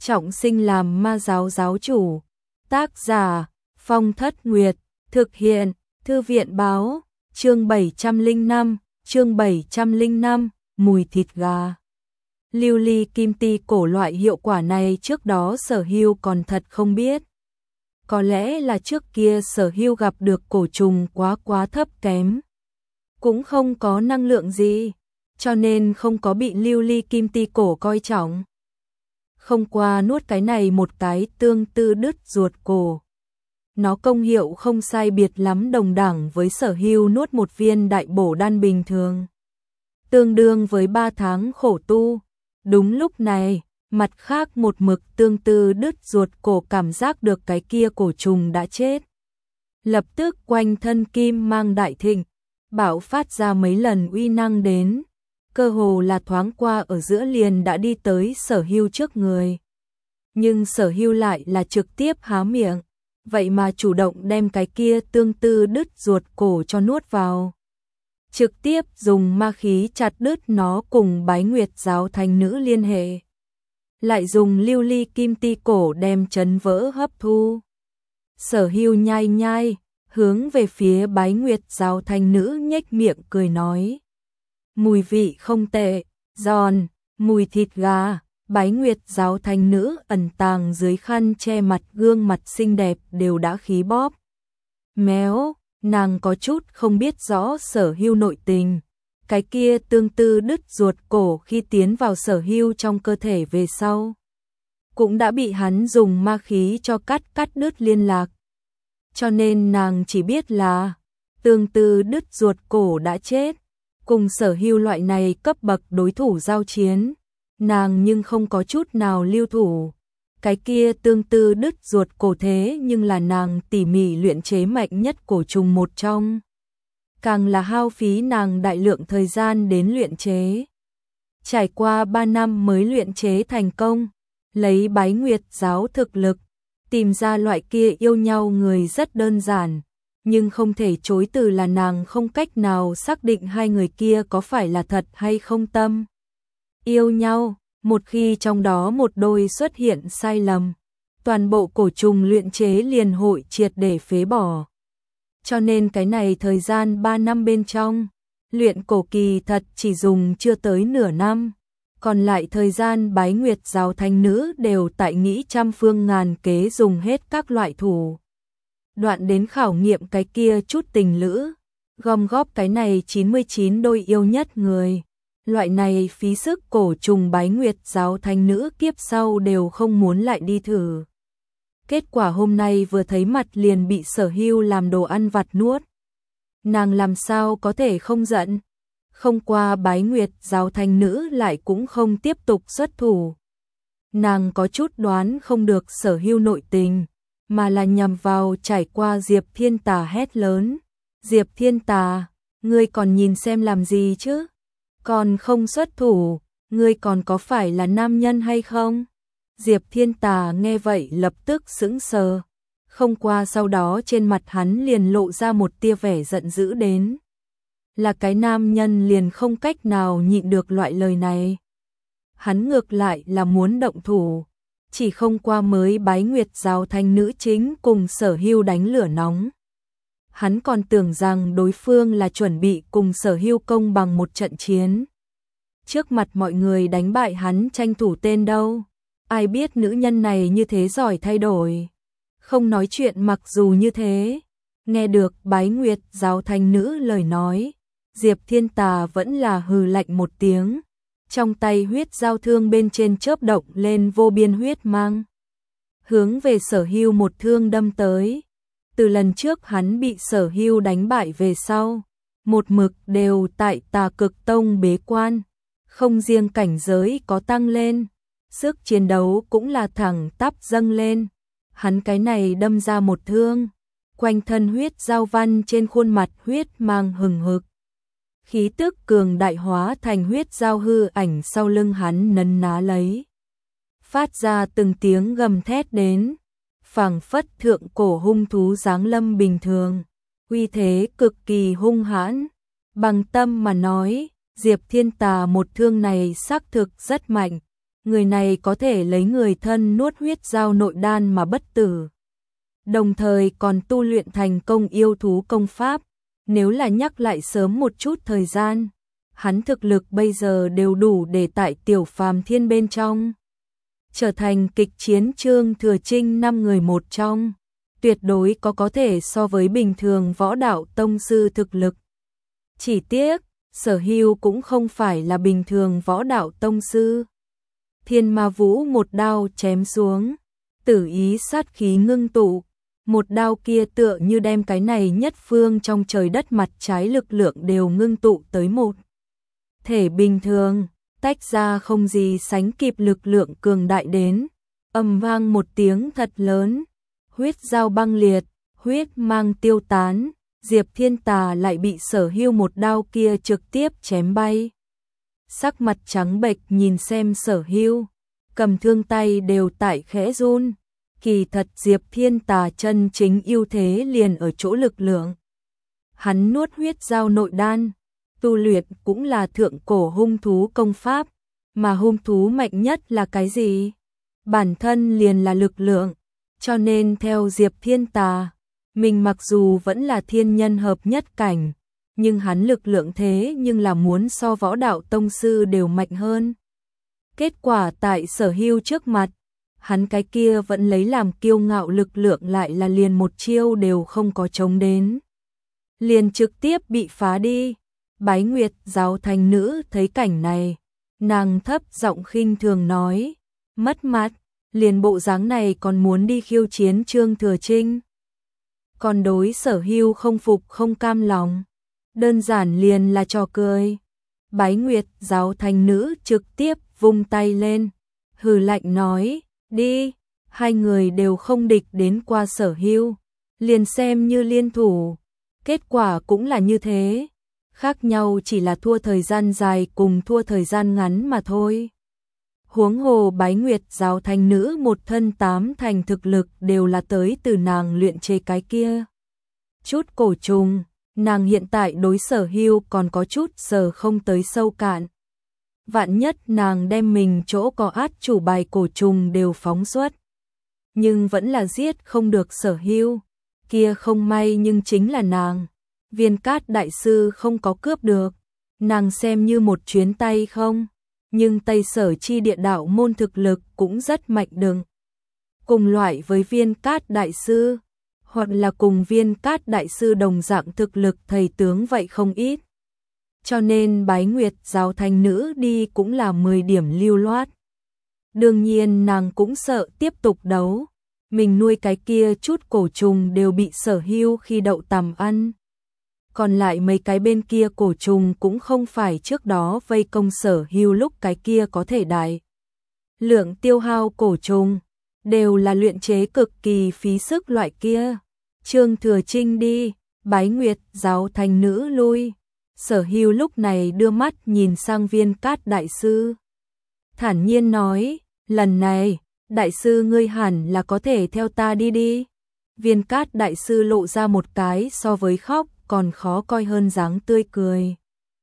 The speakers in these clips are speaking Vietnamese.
trọng sinh làm ma giáo giáo chủ. Tác giả Phong Thất Nguyệt, thực hiện Thư viện báo, chương 705, mùi thịt gà. Lưu ly kim ti cổ loại hiệu quả này trước đó Sở Hưu còn thật không biết. Có lẽ là trước kia Sở Hưu gặp được cổ trùng quá thấp kém, cũng không có năng lượng gì, cho nên không có bị lưu ly kim ti cổ coi trọng. Không qua nuốt cái này một cái tương tự đứt ruột cổ. Nó công hiệu không sai biệt lắm, đồng đẳng với Sở Hưu nuốt một viên đại bổ đan bình thường, tương đương với 3 tháng khổ tu. Đúng lúc này, mặt khác một mực tương tự đứt ruột cổ cảm giác được cái kia cổ trùng đã chết. Lập tức quanh thân kim mang đại thịnh, bạo phát ra mấy lần uy năng đến, cơ hồ là thoáng qua ở giữa liền đã đi tới Sở Hưu trước người. Nhưng Sở Hưu lại là trực tiếp há miệng, vậy mà chủ động đem cái kia tương tự đứt ruột cổ cho nuốt vào. Trực tiếp dùng ma khí chặt đứt nó cùng Bái Nguyệt giáo thánh nữ liên hệ. Lại dùng lưu ly kim ti cổ đem chấn vỡ hấp thu. Sở Hưu nhai nhai, hướng về phía Bái Nguyệt giáo thánh nữ nhếch miệng cười nói. Mùi vị không tệ, giòn, mùi thịt gà. Bái Nguyệt giáo thánh nữ ẩn tàng dưới khăn che mặt gương mặt xinh đẹp đều đã khí bóp méo. Nàng có chút không biết rõ Sở Hưu nội tình. Cái kia tương tự đứt ruột cổ khi tiến vào Sở Hưu trong cơ thể về sau, cũng đã bị hắn dùng ma khí cho cắt đứt liên lạc. Cho nên nàng chỉ biết là tương tự đứt ruột cổ đã chết. Cùng Sở Hưu loại này cấp bậc đối thủ giao chiến, nàng nhưng không có chút nào lưu thủ. Cái kia tương tự đứt ruột cổ thế nhưng là nàng tỉ mỉ luyện chế mạnh nhất cổ trùng một trong. Càng là hao phí nàng đại lượng thời gian đến luyện chế. Trải qua 3 năm mới luyện chế thành công, lấy Bái Nguyệt giáo thực lực, tìm ra loại kia yêu nhau người rất đơn giản, nhưng không thể chối từ là nàng không cách nào xác định hai người kia có phải là thật hay không tâm yêu nhau. Một khi trong đó một đôi xuất hiện sai lầm, toàn bộ cổ trùng luyện chế liền hội triệt để phế bỏ. Cho nên cái này thời gian 3 năm bên trong, luyện cổ kỳ thật chỉ dùng chưa tới nửa năm, còn lại thời gian Bái Nguyệt giáo thánh nữ đều tại nghĩ trăm phương ngàn kế dùng hết các loại thủ đoạn đến khảo nghiệm cái kia chút tình lữ, gom góp cái này 99 đôi yêu nhất người. Loại này phí sức cổ trùng Bái Nguyệt giáo thánh nữ kiếp sau đều không muốn lại đi thử. Kết quả hôm nay vừa thấy mặt liền bị Sở Hưu làm đồ ăn vặt nuốt. Nàng làm sao có thể không giận? Không qua Bái Nguyệt giáo thánh nữ lại cũng không tiếp tục xuất thủ. Nàng có chút đoán không được Sở Hưu nội tình, mà là nhằm vào trải qua Diệp Thiên Tà hét lớn. Diệp Thiên Tà, ngươi còn nhìn xem làm gì chứ? Còn không xuất thủ, ngươi còn có phải là nam nhân hay không? Diệp Thiên Tà nghe vậy lập tức sững sờ. Không qua sau đó trên mặt hắn liền lộ ra một tia vẻ giận dữ đến. Là cái nam nhân liền không cách nào nhịn được loại lời này. Hắn ngược lại là muốn động thủ. Chỉ không qua mới Bái Nguyệt giáo thánh nữ chính cùng Sở Hưu đánh lửa nóng. Hắn còn tưởng rằng đối phương là chuẩn bị cùng Sở Hưu công bằng một trận chiến. Trước mặt mọi người đánh bại hắn tranh thủ tên đâu. Ai biết nữ nhân này như thế giỏi thay đổi. Không nói chuyện mặc dù như thế. Nghe được Bái Nguyệt giáo thánh nữ lời nói, Diệp Thiên Tà vẫn là hừ lạnh một tiếng. Trong tay huyết giao thương bên trên chớp động lên vô biên huyết mang. Hướng về Sở Hưu một thương đâm tới. Từ lần trước hắn bị Sở Hưu đánh bại về sau, một mực đều tại Tà Cực Tông bế quan, không riêng cảnh giới có tăng lên, sức chiến đấu cũng là thẳng tắp dâng lên. Hắn cái này đâm ra một thương, quanh thân huyết giao văn trên khuôn mặt huyết mang hừng hực. Khí tức cường đại hóa thành huyết giao hư ảnh sau lưng hắn nấn ná lấy. Phát ra từng tiếng gầm thét đến. Phảng phất thượng cổ hung thú giáng lâm bình thường, uy thế cực kỳ hung hãn. Bằng tâm mà nói, Diệp Thiên Tà một thương này xác thực rất mạnh, người này có thể lấy người thân nuốt huyết giao nội đan mà bất tử. Đồng thời còn tu luyện thành công yêu thú công pháp, nếu là nhắc lại sớm một chút thời gian, hắn thực lực bây giờ đều đủ để tại tiểu phàm thiên bên trong trở thành kịch chiến Trương Thừa Trinh 5 người một trong, tuyệt đối có thể so với bình thường võ đạo tông sư thực lực. Chỉ tiếc, Sở Hưu cũng không phải là bình thường võ đạo tông sư. Thiên Ma Vũ một đao chém xuống, tử ý sát khí ngưng tụ, một đao kia tựa như đem cái này nhất phương trong trời đất mặt trái lực lượng đều ngưng tụ tới một thể bình thường, tách ra không gì sánh kịp lực lượng cường đại đến. Ầm vang một tiếng thật lớn, huyết giao băng liệt, huyết mang tiêu tán, Diệp Thiên Tà lại bị Sở Hưu một đao kia trực tiếp chém bay. Sắc mặt trắng bệch nhìn xem Sở Hưu, cầm thương tay đều tại khẽ run. Kỳ thật Diệp Thiên Tà chân chính ưu thế liền ở chỗ lực lượng. Hắn nuốt huyết giao nội đan, tu luyện cũng là thượng cổ hung thú công pháp, mà hung thú mạnh nhất là cái gì? Bản thân liền là lực lượng, cho nên theo Diệp Thiên Tà, mình mặc dù vẫn là thiên nhân hợp nhất cảnh, nhưng hắn lực lượng thế nhưng là muốn so võ đạo tông sư đều mạnh hơn. Kết quả tại Sở Hưu trước mặt, hắn cái kia vẫn lấy làm kiêu ngạo lực lượng lại là liền một chiêu đều không có chống đến. Liền trực tiếp bị phá đi. Bái Nguyệt giáo thành nữ thấy cảnh này, nàng thấp giọng khinh thường nói, mất mặt, liền bộ dáng này còn muốn đi khiêu chiến Trương Thừa Trinh. Còn đối Sở Hưu không phục không cam lòng, đơn giản liền là trò cười. Bái Nguyệt giáo thành nữ trực tiếp vung tay lên, hừ lạnh nói, đi, hai người đều không địch đến qua Sở Hưu, liền xem như liên thủ, kết quả cũng là như thế. Khác nhau chỉ là thua thời gian dài cùng thua thời gian ngắn mà thôi. Huống hồ Bái Nguyệt giáo thành nữ một thân 8 thành thực lực đều là tới từ nàng luyện chế cái kia. Chút cổ trùng, nàng hiện tại đối Sở Hưu còn có chút sở không tới sâu cạn. Vạn nhất nàng đem mình chỗ có át chủ bài cổ trùng đều phóng xuất, nhưng vẫn là giết không được Sở Hưu, kia không may nhưng chính là nàng. Viên Cát đại sư không có cướp được, nàng xem như một chuyến tay không, nhưng Tây Sở chi địa đạo môn thực lực cũng rất mạnh đừng. Cùng loại với Viên Cát đại sư, hoặc là cùng Viên Cát đại sư đồng dạng thực lực thầy tướng vậy không ít. Cho nên Bái Nguyệt giáo thành nữ đi cũng là 10 điểm lưu loát. Đương nhiên nàng cũng sợ tiếp tục đấu, mình nuôi cái kia chút cổ trùng đều bị Sở Hưu khi đậu tằm ăn. Còn lại mấy cái bên kia cổ trùng cũng không phải trước đó vây công Sở Hưu lúc cái kia có thể đại lượng tiêu hao cổ trùng, đều là luyện chế cực kỳ phí sức loại kia. Trương Thừa Trinh đi, Bái Nguyệt giáo thành nữ lui. Sở Hưu lúc này đưa mắt nhìn sang Viên Cát đại sư, thản nhiên nói, lần này, đại sư ngươi hẳn là có thể theo ta đi đi. Viên Cát đại sư lộ ra một cái so với khóc còn khó coi hơn dáng tươi cười.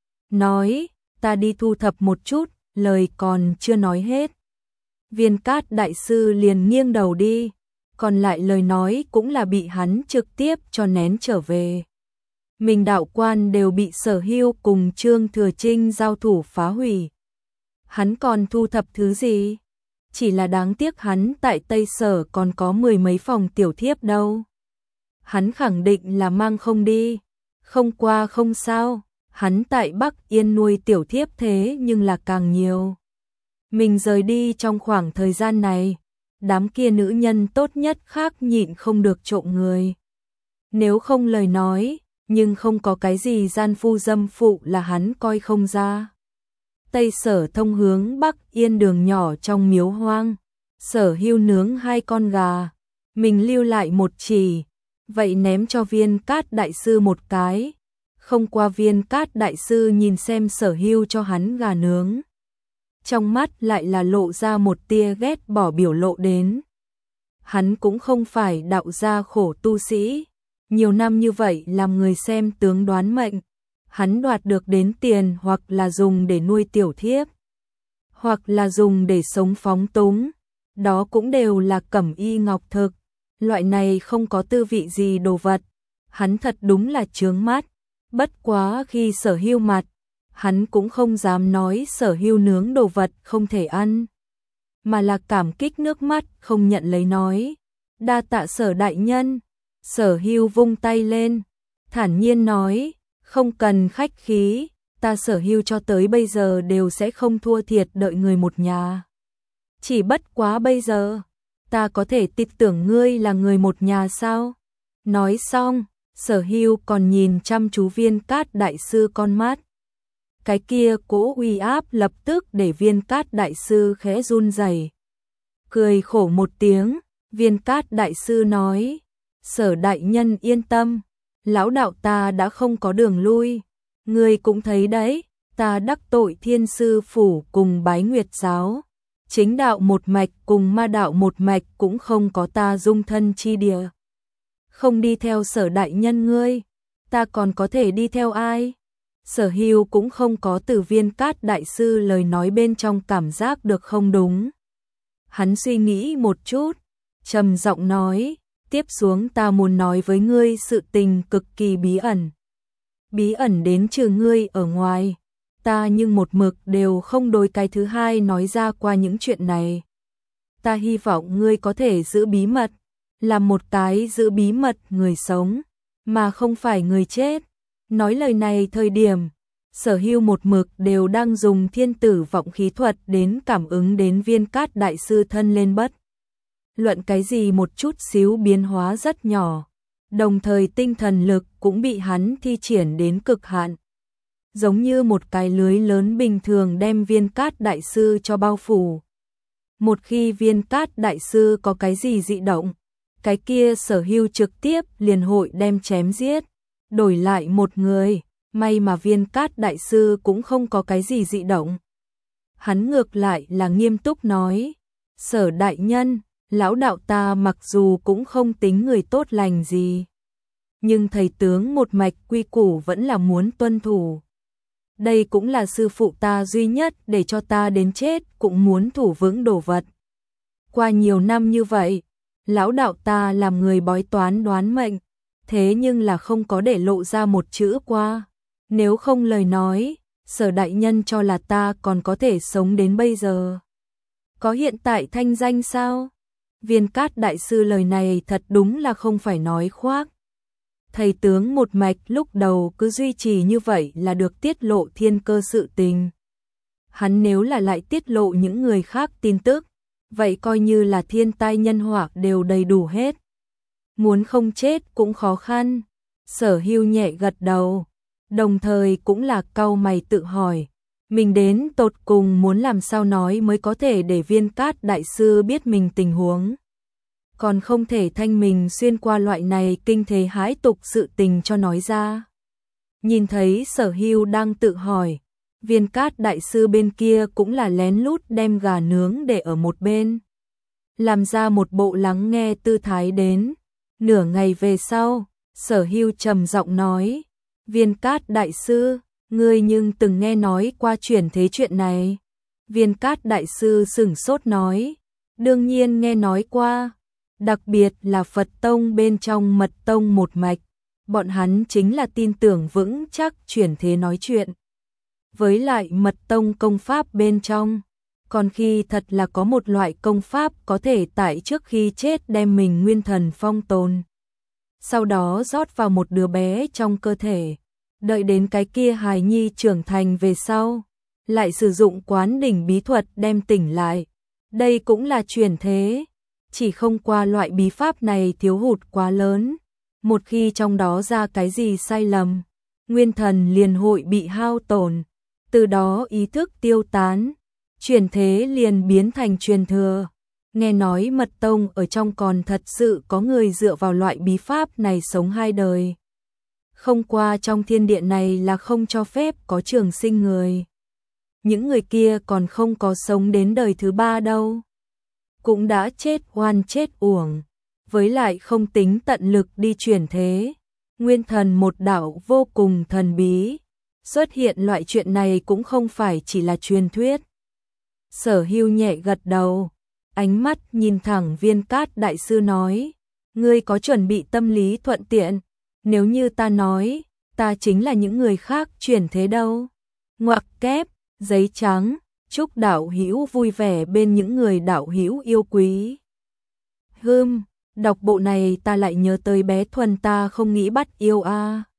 Nói, ta đi thu thập một chút, lời còn chưa nói hết. Viên Cát đại sư liền nghiêng đầu đi, còn lại lời nói cũng là bị hắn trực tiếp cho nén trở về. Mình đạo quan đều bị Sở Hưu cùng Trương Thừa Trinh giao thủ phá hủy. Hắn còn thu thập thứ gì? Chỉ là đáng tiếc hắn tại Tây Sở còn có 10 mấy phòng tiểu thiếp đâu. Hắn khẳng định là mang không đi. Không qua không sao, hắn tại Bắc Yên nuôi tiểu thiếp thế nhưng là càng nhiều. Mình rời đi trong khoảng thời gian này, đám kia nữ nhân tốt nhất khác nhịn không được trộm người. Nếu không lời nói, nhưng không có cái gì gian phu dâm phụ là hắn coi không ra. Tây Sở thông hướng Bắc Yên đường nhỏ trong miếu hoang, Sở Hưu nướng 2 con gà, mình lưu lại một chỉ, vậy ném cho Viên Cát đại sư một cái. Không qua Viên Cát đại sư nhìn xem Sở Hưu cho hắn gà nướng, trong mắt lại là lộ ra một tia ghét bỏ biểu lộ đến. Hắn cũng không phải đạo gia khổ tu sĩ, nhiều năm như vậy làm người xem tướng đoán mệnh, hắn đoạt được đến tiền hoặc là dùng để nuôi tiểu thiếp, hoặc là dùng để sống phóng túng, đó cũng đều là cẩm y ngọc thực, loại này không có tư vị gì đồ vật, hắn thật đúng là chướng mắt. Bất quá khi Sở Hưu mặt, hắn cũng không dám nói Sở Hưu nướng đồ vật không thể ăn, mà là cảm kích nước mắt không nhận lấy nói, đa tạ Sở đại nhân. Sở Hưu vung tay lên, thản nhiên nói, không cần khách khí, ta Sở Hưu cho tới bây giờ đều sẽ không thua thiệt đợi người một nhà. Chỉ bất quá bây giờ, ta có thể tin tưởng ngươi là người một nhà sao? Nói xong, Sở Hưu còn nhìn chăm chú Viên Cát đại sư con mắt. Cái kia cỗ uy áp lập tức để Viên Cát đại sư khẽ run rẩy. Cười khổ một tiếng, Viên Cát đại sư nói, Sở đại nhân yên tâm, lão đạo ta đã không có đường lui. Ngươi cũng thấy đấy, ta đắc tội Thiên Sư Phủ cùng Bái Nguyệt Giáo. Chính đạo một mạch cùng ma đạo một mạch cũng không có ta dung thân chi địa. Không đi theo Sở đại nhân ngươi, ta còn có thể đi theo ai? Sở Hưu cũng không có từ Viên Cát đại sư lời nói bên trong cảm giác được không đúng. Hắn suy nghĩ một chút, trầm giọng nói, tiếp xuống ta muốn nói với ngươi sự tình cực kỳ bí ẩn. Bí ẩn đến trừ ngươi ở ngoài, ta nhưng một mực đều không đối cái thứ hai nói ra qua những chuyện này. Ta hy vọng ngươi có thể giữ bí mật, là một cái giữ bí mật người sống, mà không phải người chết. Nói lời này thời điểm, Sở Hưu một mực đều đang dùng thiên tử vọng khí thuật đến cảm ứng đến Viên Cát đại sư thân lên bất luận cái gì một chút xíu biến hóa rất nhỏ, đồng thời tinh thần lực cũng bị hắn thi triển đến cực hạn. Giống như một cái lưới lớn bình thường đem Viên Cát đại sư cho bao phủ. Một khi Viên Cát đại sư có cái gì dị động, cái kia Sở Hưu trực tiếp liền hội đem chém giết, đổi lại một người, may mà Viên Cát đại sư cũng không có cái gì dị động. Hắn ngược lại là nghiêm túc nói, Sở đại nhân, lão đạo ta mặc dù cũng không tính người tốt lành gì, nhưng thầy tướng một mạch quy củ vẫn là muốn tuân thủ. Đây cũng là sư phụ ta duy nhất để cho ta đến chết cũng muốn thủ vững đồ vật. Qua nhiều năm như vậy, lão đạo ta làm người bói toán đoán mệnh, thế nhưng là không có để lộ ra một chữ qua. Nếu không lời nói, Sở đại nhân cho là ta còn có thể sống đến bây giờ. Có hiện tại thanh danh sao? Viên Cát đại sư lời này thật đúng là không phải nói khoác. Thầy tướng một mạch lúc đầu cứ duy trì như vậy là được tiết lộ thiên cơ sự tình. Hắn nếu là lại tiết lộ những người khác tin tức, vậy coi như là thiên tai nhân họa đều đầy đủ hết. Muốn không chết cũng khó khăn. Sở Hưu nhẹ gật đầu, đồng thời cũng là cau mày tự hỏi, mình đến tột cùng muốn làm sao nói mới có thể để Viên Cát đại sư biết mình tình huống. Còn không thể thanh mình xuyên qua loại này kinh thế hãi tục sự tình cho nói ra. Nhìn thấy Sở Hưu đang tự hỏi, Viên Cát đại sư bên kia cũng là lén lút đem gà nướng để ở một bên, làm ra một bộ lắng nghe tư thái đến. Nửa ngày về sau, Sở Hưu trầm giọng nói, Viên Cát đại sư, ngươi nhưng từng nghe nói qua chuyển thế chuyện này? Viên Cát đại sư sửng sốt nói, đương nhiên nghe nói qua, đặc biệt là Phật tông bên trong Mật tông một mạch, bọn hắn chính là tin tưởng vững chắc chuyển thế nói chuyện. Với lại Mật tông công pháp bên trong, còn khi thật là có một loại công pháp có thể tại trước khi chết đem mình nguyên thần phong tồn, sau đó rót vào một đứa bé trong cơ thể, đợi đến cái kia hài nhi trưởng thành về sau, lại sử dụng quán đỉnh bí thuật đem tỉnh lại. Đây cũng là chuyển thế, chỉ không qua loại bí pháp này thiếu hụt quá lớn, một khi trong đó ra cái gì sai lầm, nguyên thần liền hội bị hao tổn, từ đó ý thức tiêu tán, chuyển thế liền biến thành truyền thừa. Nghe nói Mật tông ở trong còn thật sự có người dựa vào loại bí pháp này sống hai đời. Không qua trong thiên địa này là không cho phép có trường sinh người. Những người kia còn không có sống đến đời thứ ba đâu. Cũng đã chết oan chết uổng. Với lại không tính tận lực đi chuyển thế. Nguyên thần một đạo vô cùng thần bí. Xuất hiện loại chuyện này cũng không phải chỉ là truyền thuyết. Sở Hưu nhẹ gật đầu, ánh mắt nhìn thẳng Viên Cát đại sư nói, ngươi có chuẩn bị tâm lý thuận tiện, nếu như ta nói, ta chính là những người khác chuyển thế đâu. Ngoặc kép, giấy trắng, chúc đạo hữu vui vẻ bên những người đạo hữu yêu quý. Đọc bộ này ta lại nhớ tới bé Thuần ta không nghĩ bắt yêu a.